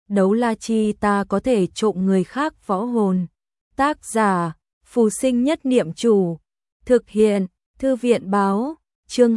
đấu la chi ta có thể trộm người khác võ hồn. Tác giả, Phù Sinh Nhất Niệm Chủ. Thực hiện, Thư viện báo, chương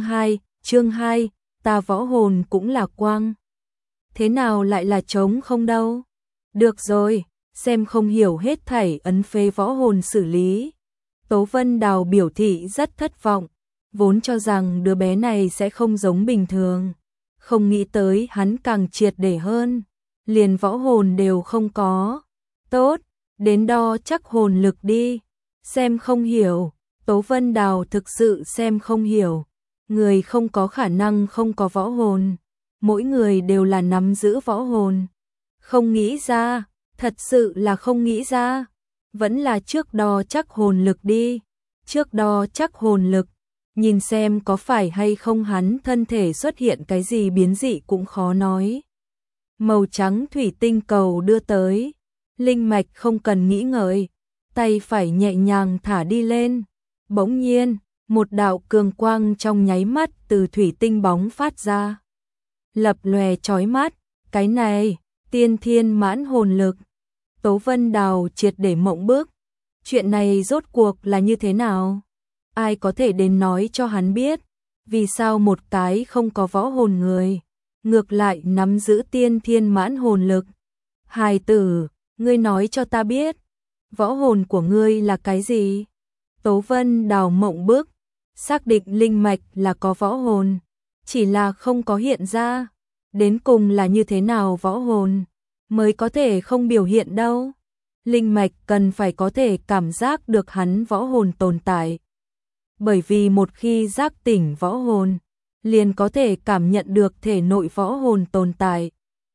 2, ta võ hồn cũng là quang. Thế nào lại là trống không đâu? Được rồi, xem không hiểu hết thảy ấn phế võ hồn xử lý. Tố Vân Đào biểu thị rất thất vọng, vốn cho rằng đứa bé này sẽ không giống bình thường. Không nghĩ tới hắn càng triệt để hơn, liền võ hồn đều không có. Tốt, đến đo chắc hồn lực đi. Xem không hiểu, Tố Vân Đào thực sự xem không hiểu. Người không có khả năng không có võ hồn, mỗi người đều là nắm giữ võ hồn. Không nghĩ ra, thật sự là không nghĩ ra. Vẫn là trước đo chắc hồn lực đi. Trước đo chắc hồn lực, nhìn xem có phải hay không hắn thân thể xuất hiện cái gì biến dị cũng khó nói. Màu trắng thủy tinh cầu đưa tới, linh mạch không cần nghĩ ngợi, tay phải nhẹ nhàng thả đi lên. Bỗng nhiên, một đạo cường quang trong nháy mắt từ thủy tinh bóng phát ra. Lập lòe chói mắt, cái này, tiên thiên mãn hồn lực. Tố Vân Đào triệt để mộng bức. Chuyện này rốt cuộc là như thế nào? Ai có thể đến nói cho hắn biết, vì sao một cái không có võ hồn người, ngược lại nắm giữ tiên thiên mãn hồn lực. Hài tử, ngươi nói cho ta biết, võ hồn của ngươi là cái gì? Tố Vân Đào mộng bức, xác định linh mạch là có võ hồn, chỉ là không có hiện ra. Đến cùng là như thế nào võ hồn mới có thể không biểu hiện đâu. Linh mạch cần phải có thể cảm giác được hắn võ hồn tồn tại. Bởi vì một khi giác tỉnh võ hồn, liền có thể cảm nhận được thể nội võ hồn tồn tại.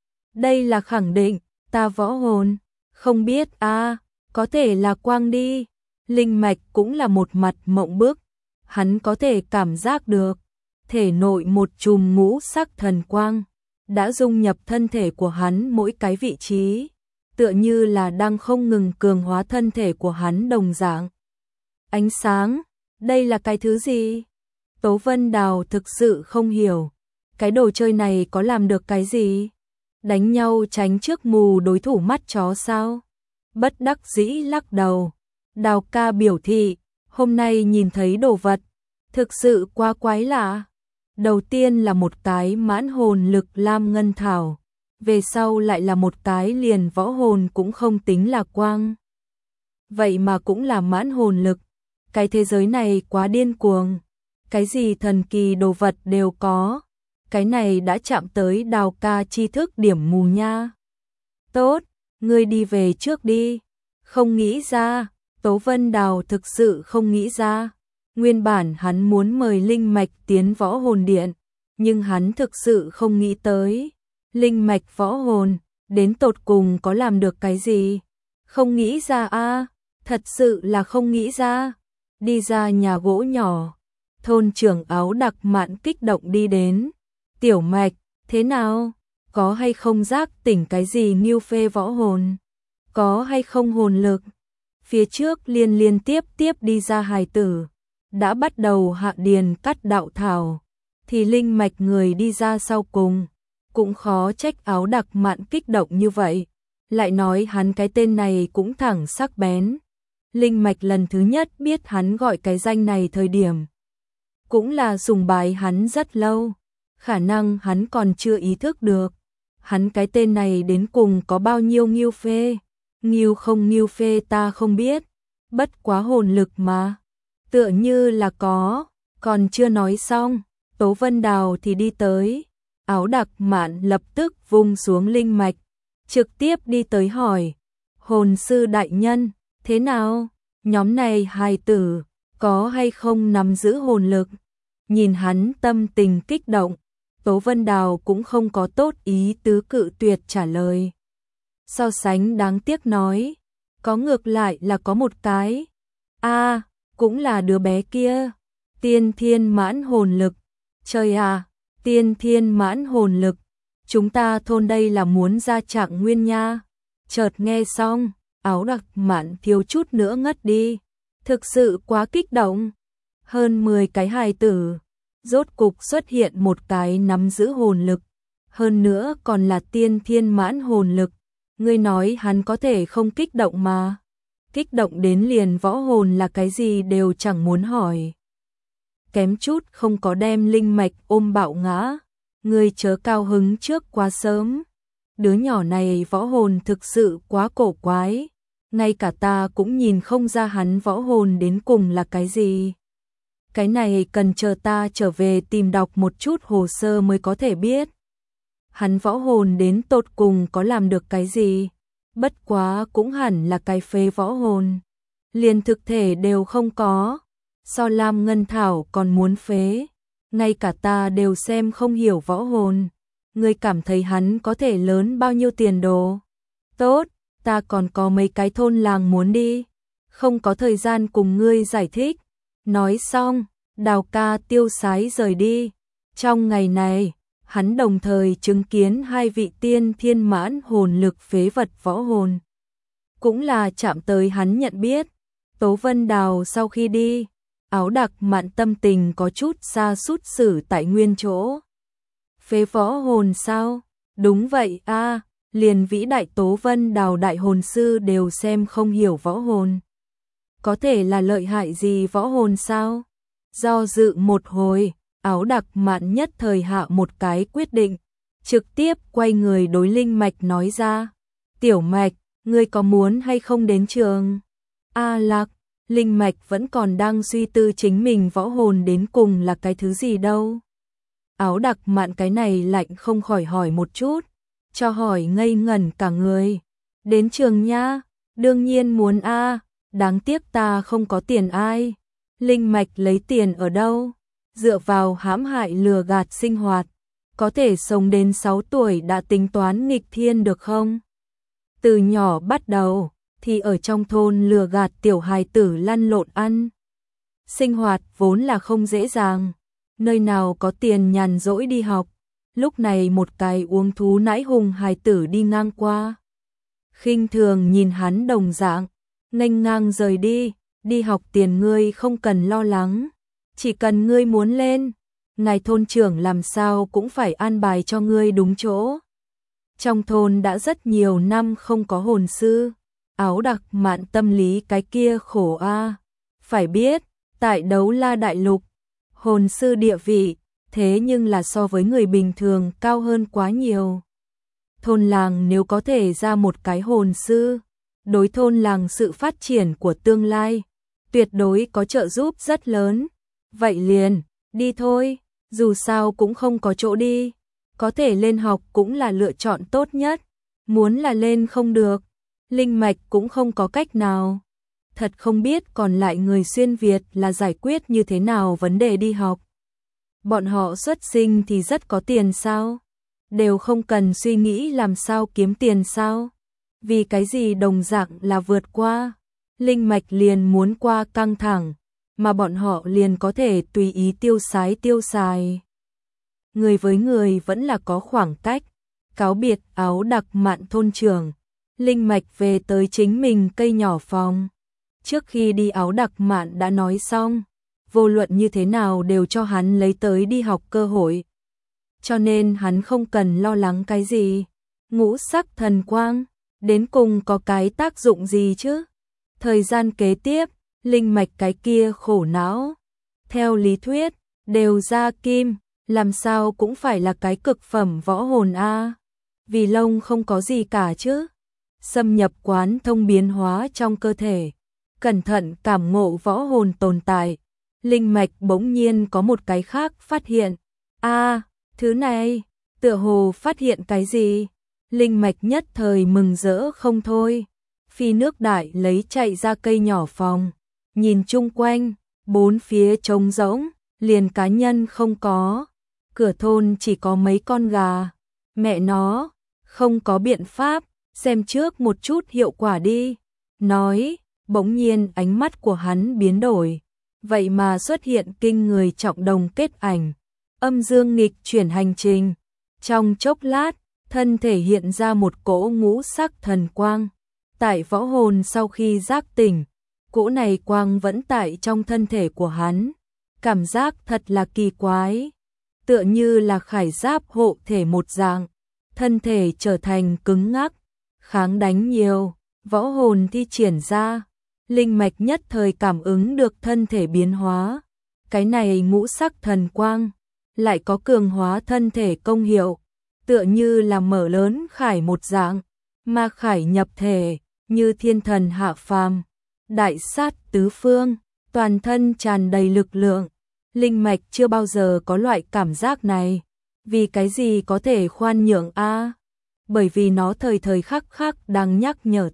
Đây là khẳng định, ta võ hồn, không biết có thể là quang đi. Linh mạch cũng là một mặt mộng bức, hắn có thể cảm giác được, thể nội một chùm ngũ sắc thần quang đã dung nhập thân thể của hắn mỗi cái vị trí, tựa như là đang không ngừng cường hóa thân thể của hắn đồng dạng. Ánh sáng, đây là cái thứ gì? Tố Vân Đào thực sự không hiểu, cái đồ chơi này có làm được cái gì? Đánh nhau tránh trước mù đối thủ mắt chó sao? Bất đắc dĩ lắc đầu. Đào ca biểu thị, hôm nay nhìn thấy đồ vật, thực sự quá quái lạ. Đầu tiên là một cái mãn hồn lực lam ngân thảo, về sau lại là một cái liền võ hồn cũng không tính là quang. Vậy mà cũng là mãn hồn lực, cái thế giới này quá điên cuồng, cái gì thần kỳ đồ vật đều có, cái này đã chạm tới Đào ca tri thức điểm mù nha. Tốt, ngươi đi về trước đi, không nghĩ ra. Tố Vân Đào thực sự không nghĩ ra. Nguyên bản hắn muốn mời linh mạch tiến võ hồn điện, nhưng hắn thực sự không nghĩ tới. Linh mạch võ hồn, đến tột cùng có làm được cái gì? Không nghĩ ra thật sự là không nghĩ ra. Đi ra nhà gỗ nhỏ, thôn trưởng áo đặc mạn kích động đi đến. Tiểu mạch, thế nào? Có hay không giác tỉnh cái gì nghiêu phê võ hồn? Có hay không hồn lực? Phía trước liên tiếp đi ra hài tử, đã bắt đầu hạ điền cắt đạo thảo, thì linh mạch người đi ra sau cùng, cũng khó trách áo đặc mạn kích động như vậy, lại nói hắn cái tên này cũng thẳng sắc bén. Linh mạch lần thứ nhất biết hắn gọi cái danh này thời điểm, cũng là sùng bái hắn rất lâu, khả năng hắn còn chưa ý thức được, hắn cái tên này đến cùng có bao nhiêu nghiêu phê. Nghiêu không nghiêu phê ta không biết, bất quá hồn lực mà, tựa như là có, còn chưa nói xong, Tố Vân Đào thì đi tới, áo đặc mạn lập tức vung xuống linh mạch, trực tiếp đi tới hỏi, hồn sư đại nhân, thế nào, nhóm này hài tử, có hay không nắm giữ hồn lực? Nhìn hắn tâm tình kích động, Tố Vân Đào cũng không có tốt ý tứ cự tuyệt trả lời. So sánh đáng tiếc nói, có ngược lại là có một cái. Cũng là đứa bé kia, tiên thiên mãn hồn lực. Trời tiên thiên mãn hồn lực, chúng ta thôn đây là muốn ra trạng nguyên nha. Chợt nghe xong, áo đặc mạn thiếu chút nữa ngất đi, thực sự quá kích động. Hơn 10 cái hài tử, rốt cục xuất hiện một cái nắm giữ hồn lực, hơn nữa còn là tiên thiên mãn hồn lực. Ngươi nói hắn có thể không kích động mà. Kích động đến liền võ hồn là cái gì đều chẳng muốn hỏi. Kém chút không có đem linh mạch ôm bạo ngã. Ngươi chớ cao hứng trước quá sớm. Đứa nhỏ này võ hồn thực sự quá cổ quái. Ngay cả ta cũng nhìn không ra hắn võ hồn đến cùng là cái gì. Cái này cần chờ ta trở về tìm đọc một chút hồ sơ mới có thể biết. Hắn võ hồn đến tột cùng có làm được cái gì? Bất quá cũng hẳn là cái phế võ hồn. Liền thực thể đều không có. So Lam Ngân Thảo còn muốn phế. Ngay cả ta đều xem không hiểu võ hồn. Ngươi cảm thấy hắn có thể lớn bao nhiêu tiền đồ? Tốt, ta còn có mấy cái thôn làng muốn đi. Không có thời gian cùng ngươi giải thích. Nói xong, Đào ca tiêu sái rời đi. Trong ngày này, hắn đồng thời chứng kiến hai vị tiên thiên mãn hồn lực phế vật võ hồn. Cũng là chạm tới hắn nhận biết. Tố Vân Đào sau khi đi, Áo Đặc Mạn tâm tình có chút sa sút xử tại nguyên chỗ. Phế võ hồn sao? Đúng vậy a, liền vĩ đại Tố Vân Đào đại hồn sư đều xem không hiểu võ hồn. Có thể là lợi hại gì võ hồn sao? Do dự một hồi, Áo Đặc Mạn nhất thời hạ một cái quyết định, trực tiếp quay người đối Linh Mạch nói ra. Tiểu Mạch, ngươi có muốn hay không đến trường? A Lạc, Linh Mạch vẫn còn đang suy tư chính mình võ hồn đến cùng là cái thứ gì đâu. Áo Đặc Mạn cái này lạnh không khỏi hỏi một chút, cho hỏi ngây ngẩn cả người. Đến trường nha, đương nhiên muốn a, đáng tiếc ta không có tiền ai. Linh Mạch lấy tiền ở đâu? Dựa vào hãm hại lừa gạt sinh hoạt, có thể sống đến 6 tuổi đã tính toán nghịch thiên được không? Từ nhỏ bắt đầu, thì ở trong thôn lừa gạt tiểu hài tử lăn lộn ăn. Sinh hoạt vốn là không dễ dàng, nơi nào có tiền nhàn rỗi đi học. Lúc này một cái uống thú nãi hùng hài tử đi ngang qua. Khinh thường nhìn hắn đồng dạng, nghênh ngang rời đi, đi học tiền ngươi không cần lo lắng. Chỉ cần ngươi muốn lên, ngài thôn trưởng làm sao cũng phải an bài cho ngươi đúng chỗ. Trong thôn đã rất nhiều năm không có hồn sư, Áo Đặc Mạn tâm lý cái kia khổ a. Phải biết, tại Đấu La Đại Lục, hồn sư địa vị, thế nhưng là so với người bình thường cao hơn quá nhiều. Thôn làng nếu có thể ra một cái hồn sư, đối thôn làng sự phát triển của tương lai, tuyệt đối có trợ giúp rất lớn. Vậy liền, đi thôi, dù sao cũng không có chỗ đi, có thể lên học cũng là lựa chọn tốt nhất, muốn là lên không được, Linh Mạch cũng không có cách nào. Thật không biết còn lại người xuyên Việt là giải quyết như thế nào vấn đề đi học. Bọn họ xuất sinh thì rất có tiền sao? Đều không cần suy nghĩ làm sao kiếm tiền sao? Vì cái gì đồng dạng là vượt qua, Linh Mạch liền muốn qua căng thẳng, mà bọn họ liền có thể tùy ý tiêu xài. Người với người vẫn là có khoảng cách. Cáo biệt Áo Đặc Mạn thôn trưởng, Linh Mạch về tới chính mình cây nhỏ phòng. Trước khi đi Áo Đặc Mạn đã nói xong, vô luận như thế nào đều cho hắn lấy tới đi học cơ hội. Cho nên hắn không cần lo lắng cái gì. Ngũ sắc thần quang, đến cùng có cái tác dụng gì chứ? Thời gian kế tiếp, Linh Mạch cái kia khổ não. Theo lý thuyết, đều ra kim, làm sao cũng phải là cái cực phẩm võ hồn a. Vì lông không có gì cả chứ. Xâm nhập quán thông biến hóa trong cơ thể, cẩn thận cảm ngộ võ hồn tồn tại. Linh Mạch bỗng nhiên có một cái khác phát hiện. A, thứ này, tựa hồ phát hiện cái gì? Linh Mạch nhất thời mừng rỡ không thôi. Phi nước đại lấy chạy ra cây nhỏ phòng, nhìn chung quanh, bốn phía trống rỗng, liền cá nhân không có. Cửa thôn chỉ có mấy con gà. Mẹ nó, không có biện pháp, xem trước một chút hiệu quả đi. Nói, bỗng nhiên ánh mắt của hắn biến đổi. Vậy mà xuất hiện kinh người trọng đồng kết ảnh. Âm dương nghịch chuyển hành trình. Trong chốc lát, thân thể hiện ra một cỗ ngũ sắc thần quang. Tại võ hồn sau khi giác tỉnh, cỗ này quang vẫn tại trong thân thể của hắn. Cảm giác thật là kỳ quái. Tựa như là khải giáp hộ thể một dạng. Thân thể trở thành cứng ngắc, kháng đánh nhiều, võ hồn thi triển ra, linh mạch nhất thời cảm ứng được thân thể biến hóa. Cái này ngũ sắc thần quang, lại có cường hóa thân thể công hiệu, tựa như là mở lớn khải một dạng, ma khải nhập thể, như thiên thần hạ phàm, đại sát tứ phương, toàn thân tràn đầy lực lượng. Linh mạch chưa bao giờ có loại cảm giác này, vì cái gì có thể khoan nhượng a? Bởi vì nó thời thời khắc khắc đang nhắc nhở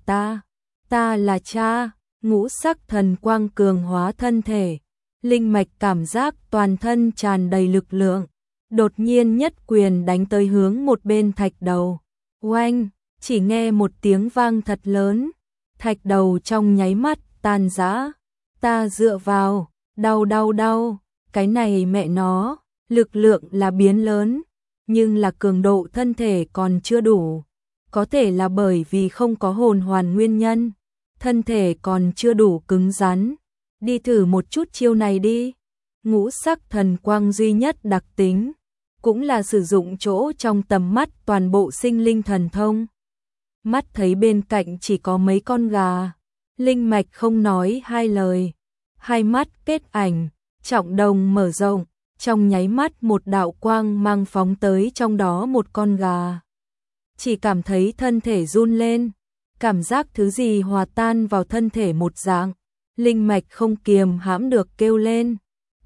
ta là cha. Ngũ sắc thần quang cường hóa thân thể, linh mạch cảm giác toàn thân tràn đầy lực lượng, đột nhiên nhất quyền đánh tới hướng một bên thạch đầu. Oanh, chỉ nghe một tiếng vang thật lớn, thạch đầu trong nháy mắt tan rã. Ta dựa vào, đau, cái này mẹ nó, lực lượng là biến lớn, nhưng là cường độ thân thể còn chưa đủ, có thể là bởi vì không có hồn hoàn nguyên nhân. Thân thể còn chưa đủ cứng rắn, đi thử một chút chiêu này đi. Ngũ sắc thần quang duy nhất đặc tính, cũng là sử dụng chỗ trong tầm mắt toàn bộ sinh linh thần thông. Mắt thấy bên cạnh chỉ có mấy con gà, linh mạch không nói hai lời, hai mắt kết ảnh, trọng đồng mở rộng, trong nháy mắt một đạo quang mang phóng tới trong đó một con gà. Chỉ cảm thấy thân thể run lên, cảm giác thứ gì hòa tan vào thân thể một dạng, linh mạch không kiềm hãm được kêu lên.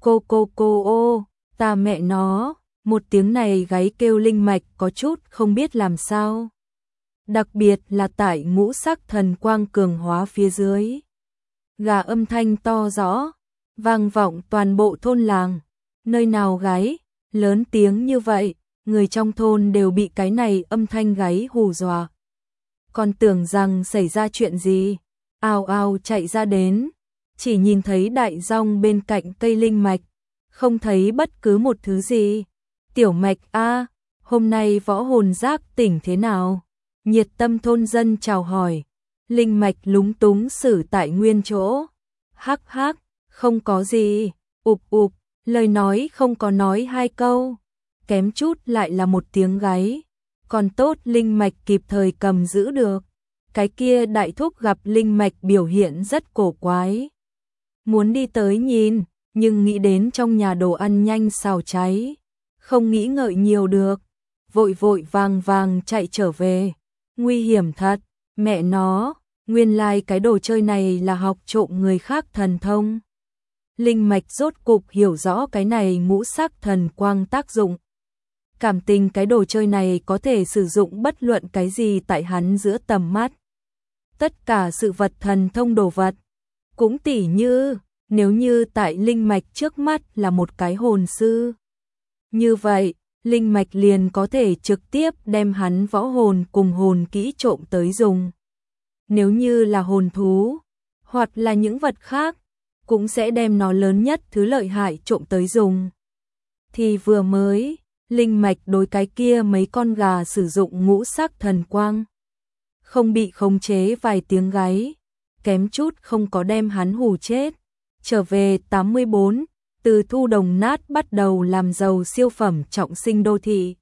Cô ô, ta mẹ nó, một tiếng này gáy kêu linh mạch có chút không biết làm sao. Đặc biệt là tại ngũ sắc thần quang cường hóa phía dưới. Gà âm thanh to rõ, vang vọng toàn bộ thôn làng, nơi nào gáy, lớn tiếng như vậy, người trong thôn đều bị cái này âm thanh gáy hù dọa. Còn tưởng rằng xảy ra chuyện gì, ào ào chạy ra đến, chỉ nhìn thấy đại dong bên cạnh cây linh mạch, không thấy bất cứ một thứ gì. Tiểu mạch a, hôm nay võ hồn giác tỉnh thế nào? Nhiệt tâm thôn dân chào hỏi, linh mạch lúng túng xử tại nguyên chỗ. Hắc hắc, không có gì, ụp, lời nói không có nói hai câu, kém chút lại là một tiếng gáy. Còn tốt linh mạch kịp thời cầm giữ được. Cái kia đại thúc gặp linh mạch biểu hiện rất cổ quái, muốn đi tới nhìn, nhưng nghĩ đến trong nhà đồ ăn nhanh xào cháy, không nghĩ ngợi nhiều được, vội vàng chạy trở về. Nguy hiểm thật, mẹ nó, nguyên lai cái đồ chơi này là học trộm người khác thần thông. Linh mạch rốt cục hiểu rõ cái này ngũ sắc thần quang tác dụng. Cảm tình cái đồ chơi này có thể sử dụng bất luận cái gì tại hắn giữa tầm mắt. Tất cả sự vật thần thông đồ vật, cũng tỉ như, nếu như tại linh mạch trước mắt là một cái hồn sư. Như vậy, linh mạch liền có thể trực tiếp đem hắn võ hồn cùng hồn kỹ trộm tới dùng. Nếu như là hồn thú, hoặc là những vật khác, cũng sẽ đem nó lớn nhất thứ lợi hại trộm tới dùng. Thì vừa mới, linh mạch đối cái kia mấy con gà sử dụng ngũ sắc thần quang, không bị khống chế vài tiếng gáy, kém chút không có đem hắn hù chết. Trở về 84, từ thu đồng nát bắt đầu làm giàu siêu phẩm trọng sinh đô thị.